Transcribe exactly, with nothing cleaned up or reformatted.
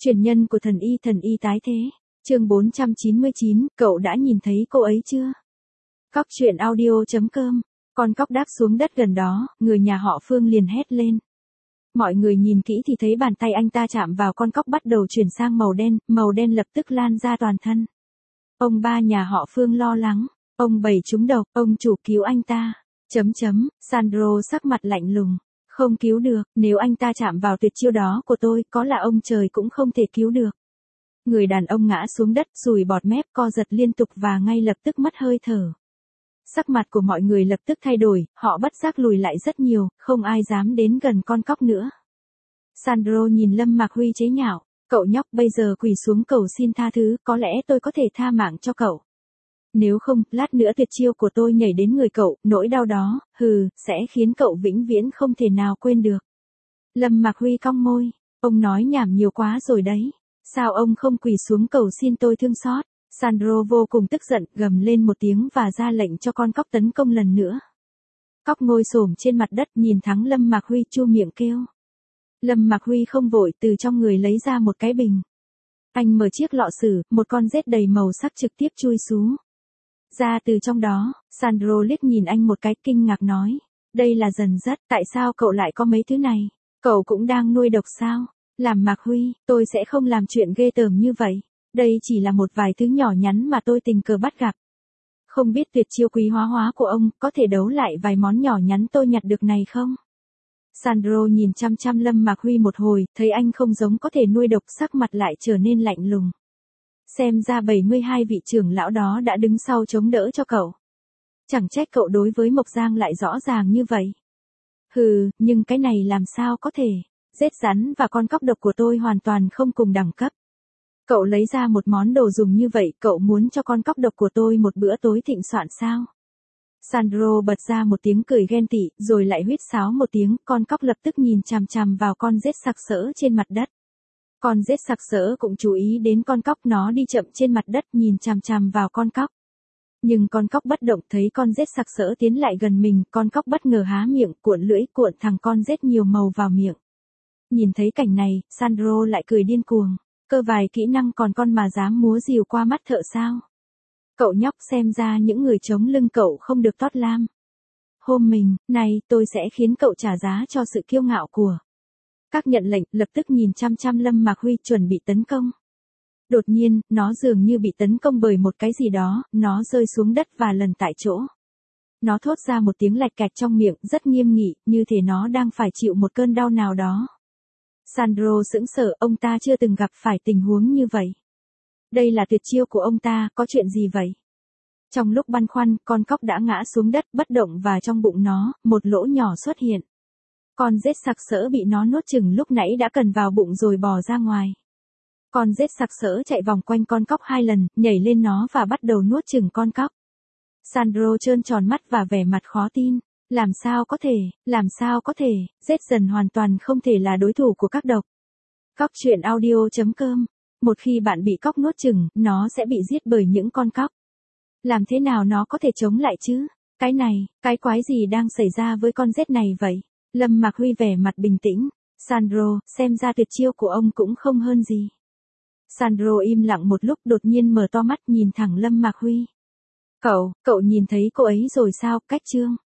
Truyền nhân của thần y thần y tái thế. Chương bốn trăm chín mươi chín, cậu đã nhìn thấy cô ấy chưa? Cóc truyện audio chấm com. Con cóc đáp xuống đất gần đó, người nhà họ Phương liền hét lên. Mọi người nhìn kỹ thì thấy bàn tay anh ta chạm vào con cóc bắt đầu chuyển sang màu đen, màu đen lập tức lan ra toàn thân. Ông ba nhà họ Phương lo lắng, ông bảy trúng độc, ông chủ cứu anh ta. Chấm chấm, Sandro sắc mặt lạnh lùng. Không cứu được, nếu anh ta chạm vào tuyệt chiêu đó của tôi, có là ông trời cũng không thể cứu được. Người đàn ông ngã xuống đất, sùi bọt mép, co giật liên tục và ngay lập tức mất hơi thở. Sắc mặt của mọi người lập tức thay đổi, họ bất giác lùi lại rất nhiều, không ai dám đến gần con cóc nữa. Sandro nhìn Lâm Mạc Huy chế nhạo, cậu nhóc bây giờ quỳ xuống cầu xin tha thứ, có lẽ tôi có thể tha mạng cho cậu. Nếu không, lát nữa tuyệt chiêu của tôi nhảy đến người cậu, nỗi đau đó, hừ, sẽ khiến cậu vĩnh viễn không thể nào quên được. Lâm Mạc Huy cong môi, ông nói nhảm nhiều quá rồi đấy. Sao ông không quỳ xuống cầu xin tôi thương xót? Sandro vô cùng tức giận, gầm lên một tiếng và ra lệnh cho con cóc tấn công lần nữa. Cóc ngồi xổm trên mặt đất nhìn thẳng Lâm Mạc Huy chu miệng kêu. Lâm Mạc Huy không vội, từ trong người lấy ra một cái bình. Anh mở chiếc lọ sứ, một con rết đầy màu sắc trực tiếp chui xuống. Ra từ trong đó, Sandro liếc nhìn anh một cái kinh ngạc nói. Đây là dần dắt, tại sao cậu lại có mấy thứ này? Cậu cũng đang nuôi độc sao? Làm Mạc Huy, tôi sẽ không làm chuyện ghê tởm như vậy. Đây chỉ là một vài thứ nhỏ nhắn mà tôi tình cờ bắt gặp. Không biết tuyệt chiêu quý hóa hóa của ông có thể đấu lại vài món nhỏ nhắn tôi nhặt được này không? Sandro nhìn chăm chăm Lâm Mạc Huy một hồi, thấy anh không giống có thể nuôi độc, sắc mặt lại trở nên lạnh lùng. Xem ra bảy mươi hai vị trưởng lão đó đã đứng sau chống đỡ cho cậu. Chẳng trách cậu đối với Mộc Giang lại rõ ràng như vậy. Hừ, nhưng cái này làm sao có thể? Rết rắn và con cóc độc của tôi hoàn toàn không cùng đẳng cấp. Cậu lấy ra một món đồ dùng như vậy, cậu muốn cho con cóc độc của tôi một bữa tối thịnh soạn sao? Sandro bật ra một tiếng cười ghen tị, rồi lại huýt sáo một tiếng, con cóc lập tức nhìn chằm chằm vào con rết sặc sỡ trên mặt đất. Con rết sặc sỡ cũng chú ý đến con cóc, nó đi chậm trên mặt đất nhìn chằm chằm vào con cóc. Nhưng con cóc bất động, thấy con rết sặc sỡ tiến lại gần mình, con cóc bất ngờ há miệng, cuộn lưỡi cuộn thẳng con rết nhiều màu vào miệng. Nhìn thấy cảnh này, Sandro lại cười điên cuồng. Cơ vài kỹ năng còn con mà dám múa rìu qua mắt thợ sao? Cậu nhóc, xem ra những người chống lưng cậu không được tót lam. Hôm mình, này, tôi sẽ khiến cậu trả giá cho sự kiêu ngạo của. Các nhận lệnh, lập tức nhìn chăm chăm Lâm Mạc Huy chuẩn bị tấn công. Đột nhiên, nó dường như bị tấn công bởi một cái gì đó, nó rơi xuống đất và lần tại chỗ. Nó thốt ra một tiếng lạch cạch trong miệng, rất nghiêm nghị, như thể nó đang phải chịu một cơn đau nào đó. Sandro sững sờ, ông ta chưa từng gặp phải tình huống như vậy. Đây là tuyệt chiêu của ông ta, có chuyện gì vậy? Trong lúc băn khoăn, con cóc đã ngã xuống đất bất động và trong bụng nó, một lỗ nhỏ xuất hiện. Con rết sặc sỡ bị nó nuốt chửng lúc nãy đã cần vào bụng rồi bò ra ngoài. Con rết sặc sỡ chạy vòng quanh con cóc hai lần, nhảy lên nó và bắt đầu nuốt chửng con cóc. Sandro trơn tròn mắt và vẻ mặt khó tin. Làm sao có thể, làm sao có thể, rết dần hoàn toàn không thể là đối thủ của các độc. Cóc truyện audio chấm com. Một khi bạn bị cóc nuốt chửng, nó sẽ bị giết bởi những con cóc. Làm thế nào nó có thể chống lại chứ? Cái này, cái quái gì đang xảy ra với con rết này vậy? Lâm Mạc Huy vẻ mặt bình tĩnh. Sandro, xem ra tuyệt chiêu của ông cũng không hơn gì. Sandro im lặng một lúc, đột nhiên mở to mắt nhìn thẳng Lâm Mạc Huy. Cậu, cậu nhìn thấy cô ấy rồi sao? Cách chương.